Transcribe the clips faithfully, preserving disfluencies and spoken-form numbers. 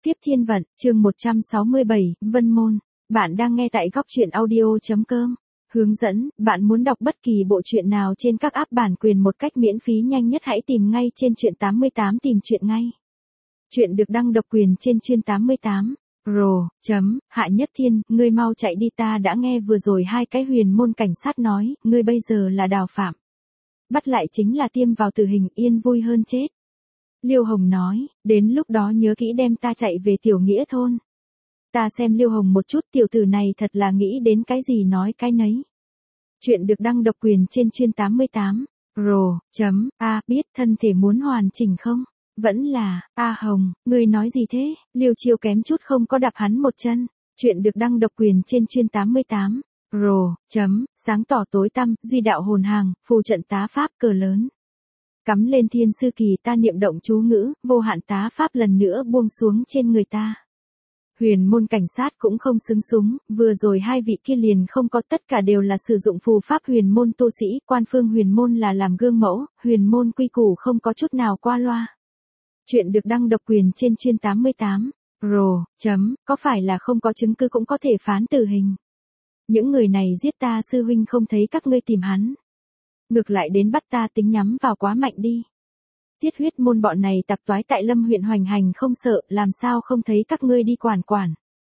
Tiếp thiên vận, chương một trăm sáu mươi bảy, Vân Môn. Bạn đang nghe tại góc truyện audio.com. Hướng dẫn, bạn muốn đọc bất kỳ bộ truyện nào trên các app bản quyền một cách miễn phí nhanh nhất hãy tìm ngay trên truyện tám mươi tám tìm truyện ngay. Truyện được đăng độc quyền trên truyện tám mươi tám. Pro, chấm, Hạ Nhất Thiên, ngươi mau chạy đi, ta đã nghe vừa rồi hai cái huyền môn cảnh sát nói, ngươi bây giờ là đào phạm. Bắt lại chính là tiêm vào tử hình, yên vui hơn chết. Liêu Hồng nói, đến lúc đó nhớ kỹ đem ta chạy về tiểu nghĩa thôn. Ta xem Liêu Hồng một chút, tiểu tử này thật là nghĩ đến cái gì nói cái nấy. Chuyện được đăng độc quyền trên truyện tám mươi tám. Pro, chấm, a, biết thân thể muốn hoàn chỉnh không? Vẫn là, a Hồng, ngươi nói gì thế? Liêu Chiêu kém chút không có đạp hắn một chân. Chuyện được đăng độc quyền trên truyện tám mươi tám. Pro, chấm, sáng tỏ tối tăm, duy đạo hồn hàng, phù trận tá pháp cờ lớn. Cắm lên thiên sư kỳ, ta niệm động chú ngữ, vô hạn tá pháp lần nữa buông xuống trên người ta. Huyền môn cảnh sát cũng không xứng súng, vừa rồi hai vị kia liền không có, tất cả đều là sử dụng phù pháp huyền môn tu sĩ, quan phương huyền môn là làm gương mẫu, huyền môn quy củ không có chút nào qua loa. Chuyện được đăng độc quyền trên truyện tám mươi tám. Pro, chấm, có phải là không có chứng cứ cũng có thể phán tử hình. Những người này giết ta sư huynh không thấy các ngươi tìm hắn. Ngược lại đến bắt ta, tính nhắm vào quá mạnh đi. Tiết huyết môn bọn này tạp toái tại Lâm huyện hoành hành không sợ, làm sao không thấy các ngươi đi quản quản.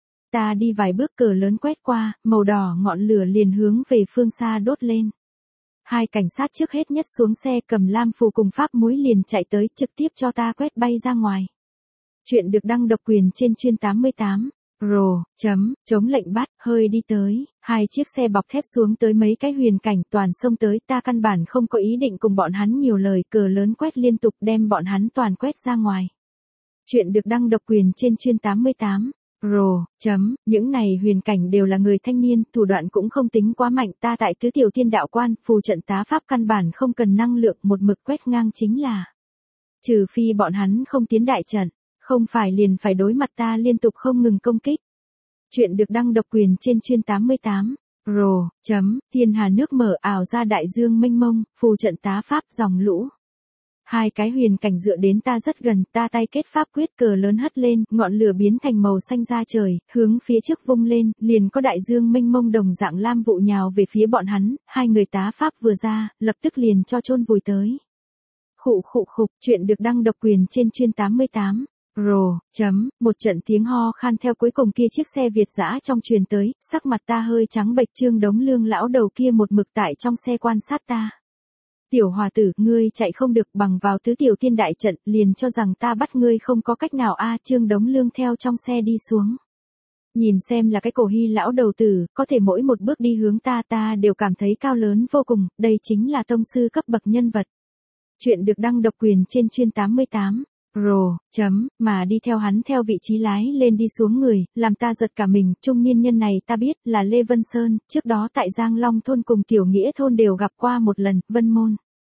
Ta đi vài bước, cờ lớn quét qua, màu đỏ ngọn lửa liền hướng về phương xa đốt lên. Hai cảnh sát trước hết nhất xuống xe cầm lam phù cùng pháp muối liền chạy tới, trực tiếp cho ta quét bay ra ngoài. Chuyện được đăng độc quyền trên truyện tám mươi tám. Pro, chấm, chống lệnh bắt, hơi đi tới, hai chiếc xe bọc thép xuống tới mấy cái huyền cảnh toàn xông tới, ta căn bản không có ý định cùng bọn hắn nhiều lời, cờ lớn quét liên tục đem bọn hắn toàn quét ra ngoài. Chuyện được đăng độc quyền trên truyện tám mươi tám. Pro, chấm, những này huyền cảnh đều là người thanh niên, thủ đoạn cũng không tính quá mạnh, ta tại tứ tiểu thiên đạo quan, phù trận tá pháp căn bản không cần năng lượng, một mực quét ngang chính là. Trừ phi bọn hắn không tiến đại trận. Không phải liền phải đối mặt ta liên tục không ngừng công kích. Chuyện được đăng độc quyền trên truyện tám mươi tám. Pro, chấm, thiên hà nước mở ảo ra đại dương mênh mông, phù trận tá pháp dòng lũ. Hai cái huyền cảnh dựa đến ta rất gần, ta tay kết pháp quyết, cờ lớn hất lên, ngọn lửa biến thành màu xanh ra trời, hướng phía trước vung lên, liền có đại dương mênh mông đồng dạng lam vụ nhào về phía bọn hắn, hai người tá pháp vừa ra, lập tức liền cho chôn vùi tới. Khụ khụ khục, chuyện được đăng độc quyền trên truyện tám mươi tám. Pro, chấm, một trận tiếng ho khan theo cuối cùng kia chiếc xe Việt dã trong truyền tới, sắc mặt ta hơi trắng bệch, Trương Đống Lương lão đầu kia một mực tại trong xe quan sát ta. Tiểu hòa tử, ngươi chạy không được, bằng vào tứ tiểu thiên đại trận, liền cho rằng ta bắt ngươi không có cách nào a à, Trương Đống Lương theo trong xe đi xuống. Nhìn xem là cái cổ hy lão đầu tử, có thể mỗi một bước đi hướng ta ta đều cảm thấy cao lớn vô cùng, đây chính là tông sư cấp bậc nhân vật. Chuyện được đăng độc quyền trên truyện tám mươi tám. Pro, chấm, mà đi theo hắn theo vị trí lái lên đi xuống người, làm ta giật cả mình, trung niên nhân này ta biết là Lê Vân Sơn, trước đó tại Giang Long thôn cùng Tiểu Nghĩa thôn đều gặp qua một lần, Vân Môn.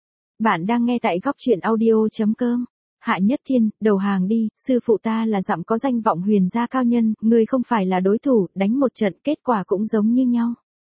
Bạn đang nghe tại góc truyện audio.com. Hạ Nhất Thiên, đầu hàng đi, sư phụ ta là dặm có danh vọng huyền gia cao nhân, người không phải là đối thủ, đánh một trận kết quả cũng giống như nhau.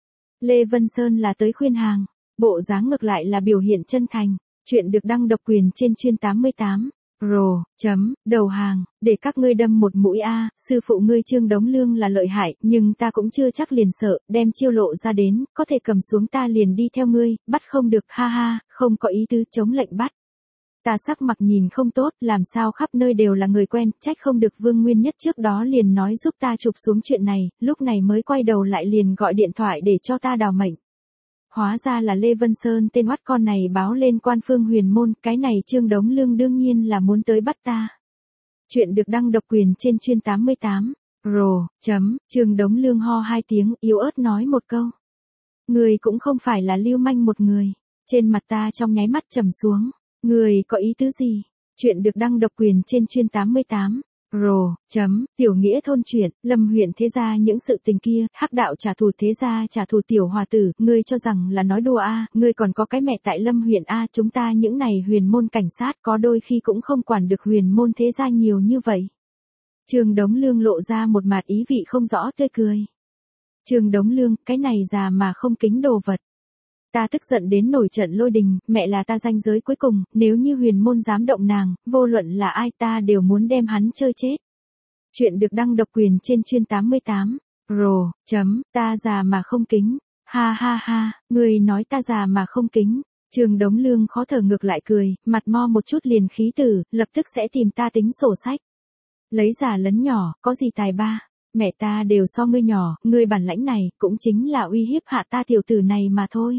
Lê Vân Sơn là tới khuyên hàng, bộ dáng ngược lại là biểu hiện chân thành, chuyện được đăng độc quyền trên truyện tám mươi tám. Pro, chấm, đầu hàng, để các ngươi đâm một mũi a, sư phụ ngươi Trương Đống Lương là lợi hại, nhưng ta cũng chưa chắc liền sợ, đem chiêu lộ ra đến, có thể cầm xuống ta liền đi theo ngươi, bắt không được, ha ha, không có ý tứ chống lệnh bắt. Ta sắc mặt nhìn không tốt, làm sao khắp nơi đều là người quen, trách không được Vương Nguyên Nhất trước đó liền nói giúp ta chụp xuống chuyện này, lúc này mới quay đầu lại liền gọi điện thoại để cho ta đào mệnh. Hóa ra là Lê Vân Sơn tên oắt con này báo lên quan phương huyền môn, cái này Trương Đống Lương đương nhiên là muốn tới bắt ta. Chuyện được đăng độc quyền trên truyện tám mươi tám. Pro, chấm, Trương Đống Lương ho hai tiếng, yếu ớt nói một câu. Người cũng không phải là lưu manh một người. Trên mặt ta trong nháy mắt trầm xuống. Người có ý tứ gì? Chuyện được đăng độc quyền trên truyện tám mươi tám. Pro, chấm, Tiểu Nghĩa thôn chuyện, Lâm huyện thế gia những sự tình kia, hắc đạo trả thù thế gia trả thù tiểu hòa tử, ngươi cho rằng là nói đùa a, à, ngươi còn có cái mẹ tại Lâm huyện a, à, chúng ta những này huyền môn cảnh sát có đôi khi cũng không quản được huyền môn thế gia nhiều như vậy. Trương Đống Lương lộ ra một mặt ý vị không rõ tươi cười. Trương Đống Lương, cái này già mà không kính đồ vật. Ta tức giận đến nổi trận lôi đình, mẹ là ta ranh giới cuối cùng, nếu như huyền môn dám động nàng, vô luận là ai ta đều muốn đem hắn chơi chết. Chuyện được đăng độc quyền trên chuyên tám mươi tám. Pro, chấm, ta già mà không kính. Ha ha ha, người nói ta già mà không kính. Trương Đống Lương khó thở ngược lại cười, mặt mo một chút liền khí tử, lập tức sẽ tìm ta tính sổ sách. Lấy già lấn nhỏ, có gì tài ba. Mẹ ta đều so ngươi nhỏ, ngươi bản lãnh này, cũng chính là uy hiếp hạ ta tiểu tử này mà thôi.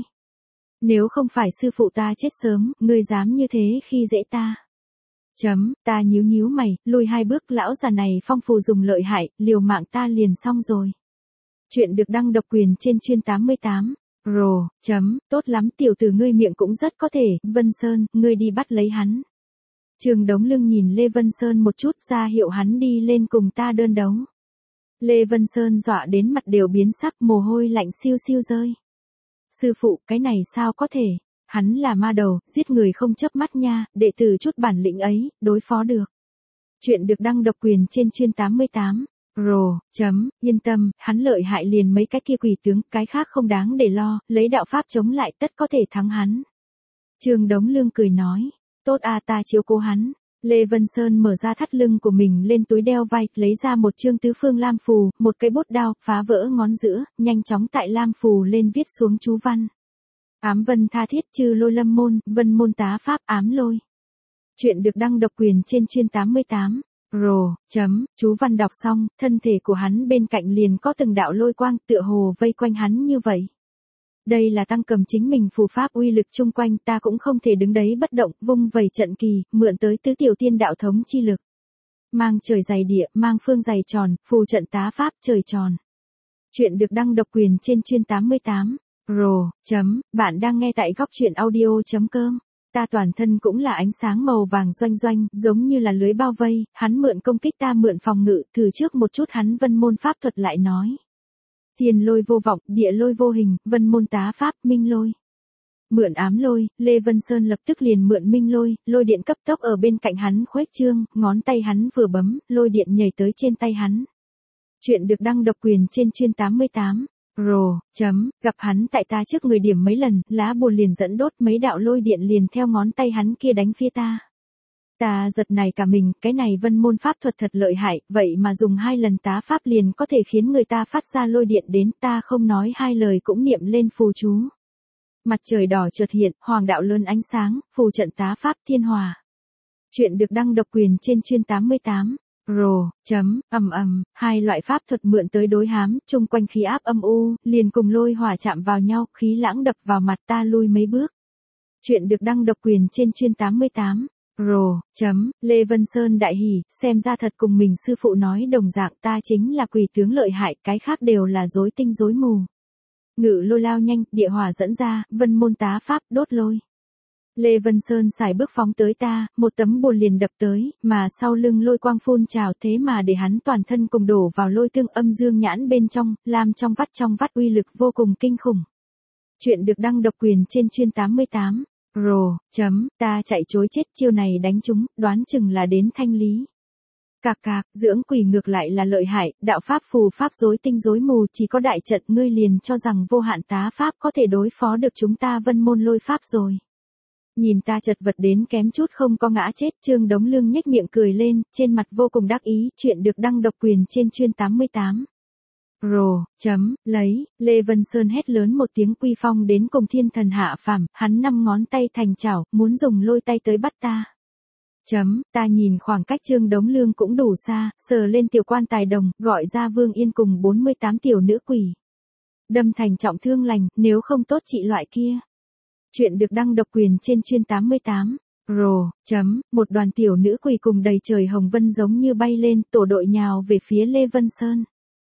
Nếu không phải sư phụ ta chết sớm, ngươi dám như thế khi dễ ta. Chấm, ta nhíu nhíu mày, lùi hai bước, lão già này phong phù dùng lợi hại, liều mạng ta liền xong rồi. Chuyện được đăng độc quyền trên chuyên tám mươi tám. Pro, chấm, tốt lắm, tiểu tử ngươi miệng cũng rất có thể, Vân Sơn, ngươi đi bắt lấy hắn. Trương Đống Lương nhìn Lê Vân Sơn một chút, ra hiệu hắn đi lên cùng ta đơn đấu. Lê Vân Sơn dọa đến mặt đều biến sắc, mồ hôi lạnh siêu siêu rơi. Sư phụ, cái này sao có thể? Hắn là ma đầu, giết người không chớp mắt nha, đệ tử chút bản lĩnh ấy, đối phó được. Chuyện được đăng độc quyền trên chuyên tám mươi tám. Pro, chấm, yên tâm, hắn lợi hại liền mấy cái kia quỷ tướng, cái khác không đáng để lo, lấy đạo pháp chống lại tất có thể thắng hắn. Trương Đống Lương cười nói, tốt à, ta chiếu cố hắn. Lê Vân Sơn mở ra thắt lưng của mình lên túi đeo vai, lấy ra một chương tứ phương lam phù, một cây bút đao, phá vỡ ngón giữa, nhanh chóng tại lam phù lên viết xuống chú văn. Ám vân tha thiết chư lôi lâm môn, vân môn tá pháp ám lôi. Chuyện được đăng độc quyền trên chuyên tám mươi tám. Pro, chấm, chú văn đọc xong, thân thể của hắn bên cạnh liền có từng đạo lôi quang tựa hồ vây quanh hắn như vậy. Đây là tăng cầm chính mình phù pháp uy lực chung quanh, ta cũng không thể đứng đấy bất động, vung vẩy trận kỳ, mượn tới tứ tiểu tiên đạo thống chi lực. Mang trời dày địa, mang phương dày tròn, phù trận tá pháp trời tròn. Chuyện được đăng độc quyền trên chuyên tám mươi tám. Pro, chấm, bạn đang nghe tại góc truyện audio.com. Ta toàn thân cũng là ánh sáng màu vàng doanh doanh, giống như là lưới bao vây, hắn mượn công kích ta mượn phòng ngự, thử trước một chút hắn vân môn pháp thuật lại nói. Thiên lôi vô vọng, địa lôi vô hình, vân môn tá pháp, minh lôi. Mượn ám lôi, Lê Vân Sơn lập tức liền mượn minh lôi, lôi điện cấp tốc ở bên cạnh hắn khuếch trương, ngón tay hắn vừa bấm, lôi điện nhảy tới trên tay hắn. Chuyện được đăng độc quyền trên chuyên tám mươi tám. Pro, chấm, gặp hắn tại ta trước người điểm mấy lần, lá bùa liền dẫn đốt mấy đạo lôi điện liền theo ngón tay hắn kia đánh phía ta. Ta giật này cả mình, cái này vân môn pháp thuật thật lợi hại, vậy mà dùng hai lần tá pháp liền có thể khiến người ta phát ra lôi điện đến, ta không nói hai lời cũng niệm lên phù chú. Mặt trời đỏ chợt hiện, hoàng đạo lớn ánh sáng, phù trận tá pháp thiên hòa. Chuyện được đăng độc quyền trên chuyên tám mươi tám. Pro, chấm, ầm ầm, hai loại pháp thuật mượn tới đối hám, chung quanh khí áp âm u, liền cùng lôi hỏa chạm vào nhau, khí lãng đập vào mặt ta lui mấy bước. Chuyện được đăng độc quyền trên chuyên tám mươi tám. Pro, chấm, Lê Vân Sơn đại hỉ, xem ra thật cùng mình sư phụ nói đồng dạng, ta chính là quỷ tướng lợi hại, cái khác đều là rối tinh rối mù. Ngự lôi lao nhanh, địa hỏa dẫn ra, vân môn tá pháp, đốt lôi. Lê Vân Sơn xài bước phóng tới ta, một tấm bùa liền đập tới, mà sau lưng lôi quang phun trào thế mà để hắn toàn thân cùng đổ vào lôi tương âm dương nhãn bên trong, làm trong vắt trong vắt uy lực vô cùng kinh khủng. Chuyện được đăng độc quyền trên chuyên tám mươi tám. Pro, chấm, ta chạy chối chết chiêu này đánh chúng, đoán chừng là đến thanh lý. Cạc cạc, dưỡng quỷ ngược lại là lợi hại, đạo pháp phù pháp rối tinh rối mù, chỉ có đại trận ngươi liền cho rằng vô hạn tá pháp có thể đối phó được chúng ta vân môn lôi pháp rồi. Nhìn ta chật vật đến kém chút không có ngã chết, Trương Đống Lương nhếch miệng cười lên, trên mặt vô cùng đắc ý, chuyện được đăng độc quyền trên chuyên tám mươi tám. Pro, chấm, lấy, Lê Vân Sơn hét lớn một tiếng quy phong đến cùng thiên thần hạ phàm, hắn năm ngón tay thành chảo, muốn dùng lôi tay tới bắt ta. Chấm, ta nhìn khoảng cách Trương Đống Lương cũng đủ xa, sờ lên tiểu quan tài đồng, gọi ra Vương Yên cùng bốn mươi tám tiểu nữ quỷ. Đâm thành trọng thương lành, nếu không tốt trị loại kia. Chuyện được đăng độc quyền trên chuyên tám mươi tám. Pro, chấm, một đoàn tiểu nữ quỷ cùng đầy trời hồng vân giống như bay lên, tổ đội nhào về phía Lê Vân Sơn.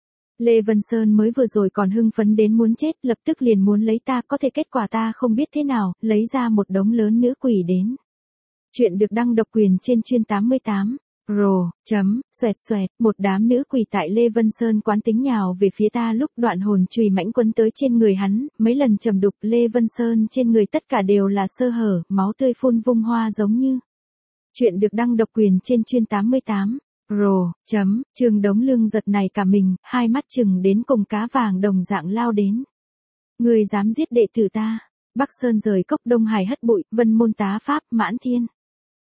Lê Vân Sơn mới vừa rồi còn hưng phấn đến muốn chết, lập tức liền muốn lấy ta, có thể kết quả ta không biết thế nào, lấy ra một đống lớn nữ quỷ đến. Chuyện được đăng độc quyền trên chuyên tám mươi tám. Pro, chấm, xoẹt xoẹt, một đám nữ quỷ tại Lê Vân Sơn quán tính nhào về phía ta lúc đoạn hồn chùy mãnh quấn tới trên người hắn, mấy lần trầm đục Lê Vân Sơn trên người tất cả đều là sơ hở, máu tươi phun vung hoa giống như. Chuyện được đăng độc quyền trên chuyên tám mươi tám. Pro, chấm, Trương Đống Lương giật này cả mình, hai mắt chừng đến cùng cá vàng đồng dạng lao đến. Người dám giết đệ tử ta, Bắc Sơn rời cốc Đông Hải hất bụi, vân môn tá pháp, mãn thiên.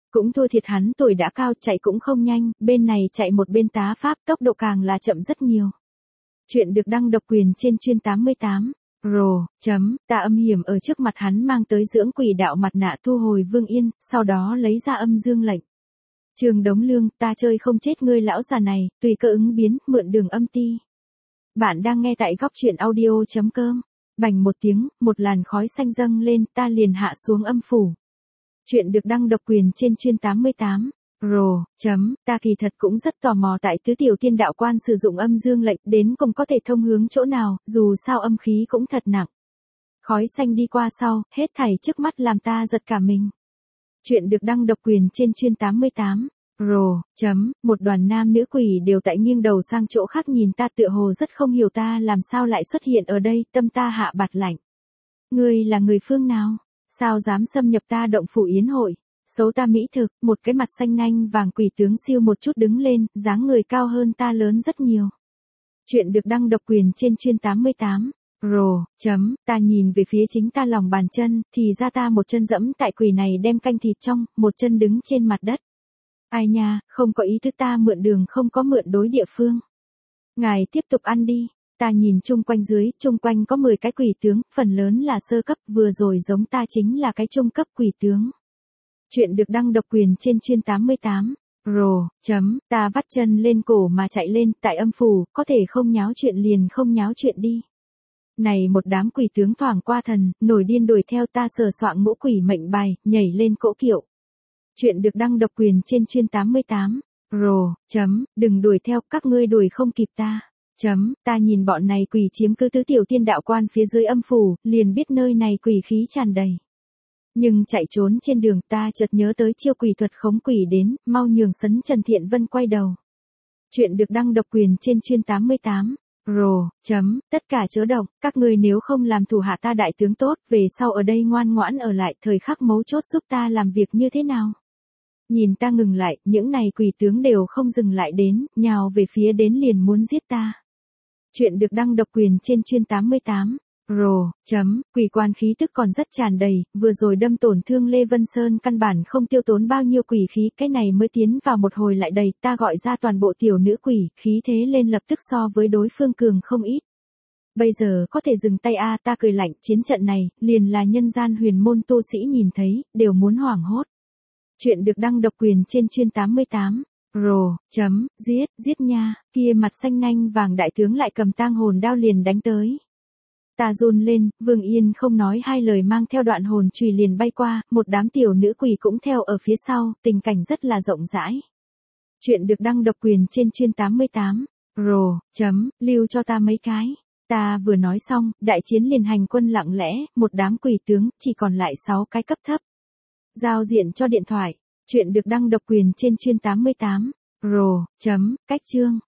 Cũng thua thiệt hắn tuổi đã cao, chạy cũng không nhanh, bên này chạy một bên tá pháp, tốc độ càng là chậm rất nhiều. Chuyện được đăng độc quyền trên chuyên tám mươi tám. Rồ, chấm, ta âm hiểm ở trước mặt hắn mang tới dưỡng quỷ đạo mặt nạ thu hồi Vương Yên, sau đó lấy ra âm dương lệnh. Trường Đống Lương, ta chơi không chết ngươi lão già này, tùy cơ ứng biến, mượn đường âm ti. Bạn đang nghe tại góc truyện audio.com. Bành một tiếng, một làn khói xanh dâng lên, ta liền hạ xuống âm phủ. Chuyện được đăng độc quyền trên chuyên tám mươi tám. Rồ, chấm, ta kỳ thật cũng rất tò mò tại tứ tiểu tiên đạo quan sử dụng âm dương lệnh đến cùng có thể thông hướng chỗ nào, dù sao âm khí cũng thật nặng. Khói xanh đi qua sau, hết thảy trước mắt làm ta giật cả mình. Chuyện được đăng độc quyền trên chuyên tám mươi tám. Rồ, chấm, một đoàn nam nữ quỷ đều tại nghiêng đầu sang chỗ khác nhìn ta tựa hồ rất không hiểu ta làm sao lại xuất hiện ở đây, tâm ta hạ bạt lạnh. Ngươi là người phương nào? Sao dám xâm nhập ta động phủ yến hội? Xấu ta mỹ thực, một cái mặt xanh nanh vàng quỷ tướng siêu một chút đứng lên, dáng người cao hơn ta lớn rất nhiều. Chuyện được đăng độc quyền trên chuyên tám mươi tám. Rồ, chấm, ta nhìn về phía chính ta lòng bàn chân, thì ra ta một chân dẫm tại quỷ này đem canh thịt trong, một chân đứng trên mặt đất. Ai nha, không có ý thức ta mượn đường không có mượn đối địa phương. Ngài tiếp tục ăn đi. Ta nhìn chung quanh dưới, chung quanh có mười cái quỷ tướng, phần lớn là sơ cấp, vừa rồi giống ta chính là cái trung cấp quỷ tướng. Chuyện được đăng độc quyền trên chuyên tám mươi tám. Rồ, chấm, ta vắt chân lên cổ mà chạy lên, tại âm phủ, có thể không nháo chuyện liền không nháo chuyện đi. Này một đám quỷ tướng thoảng qua thần, nổi điên đuổi theo ta sờ soạng mũ quỷ mệnh bài, nhảy lên cỗ kiệu. Chuyện được đăng độc quyền trên chuyên tám mươi tám. Rồ, chấm, đừng đuổi theo, các ngươi đuổi không kịp ta. Chấm, ta nhìn bọn này quỷ chiếm cứ tứ tiểu tiên đạo quan phía dưới âm phủ, liền biết nơi này quỷ khí tràn đầy. Nhưng chạy trốn trên đường ta chợt nhớ tới chiêu quỷ thuật khống quỷ đến, mau nhường sấn Trần Thiện Vân quay đầu. Chuyện được đăng độc quyền trên chuyên tám mươi tám. Rồ, chấm, tất cả chớ động, các ngươi nếu không làm thủ hạ ta đại tướng tốt, về sau ở đây ngoan ngoãn ở lại, thời khắc mấu chốt giúp ta làm việc như thế nào. Nhìn ta ngừng lại, những này quỷ tướng đều không dừng lại đến, nhào về phía đến liền muốn giết ta. Chuyện được đăng độc quyền trên chuyên tám mươi tám. Rồ, chấm, quỷ quan khí tức còn rất tràn đầy, vừa rồi đâm tổn thương Lê Vân Sơn căn bản không tiêu tốn bao nhiêu quỷ khí, cái này mới tiến vào một hồi lại đầy, ta gọi ra toàn bộ tiểu nữ quỷ, khí thế lên lập tức so với đối phương cường không ít. Bây giờ có thể dừng tay a, ta cười lạnh, chiến trận này, liền là nhân gian huyền môn tu sĩ nhìn thấy, đều muốn hoảng hốt. Chuyện được đăng độc quyền trên chuyên tám mươi tám. Rồ, chấm, giết, giết nha, kia mặt xanh nanh vàng đại tướng lại cầm tang hồn đao liền đánh tới. Ta run lên, Vương Yên không nói hai lời mang theo đoạn hồn chùy liền bay qua, một đám tiểu nữ quỷ cũng theo ở phía sau, tình cảnh rất là rộng rãi. Chuyện được đăng độc quyền trên chuyên tám mươi tám. Rồ, chấm, lưu cho ta mấy cái. Ta vừa nói xong, đại chiến liền hành quân lặng lẽ, một đám quỷ tướng, chỉ còn lại sáu cái cấp thấp. Giao diện cho điện thoại. Chuyện được đăng độc quyền trên chuyên tám mươi tám. Rồ, chấm, cách chương.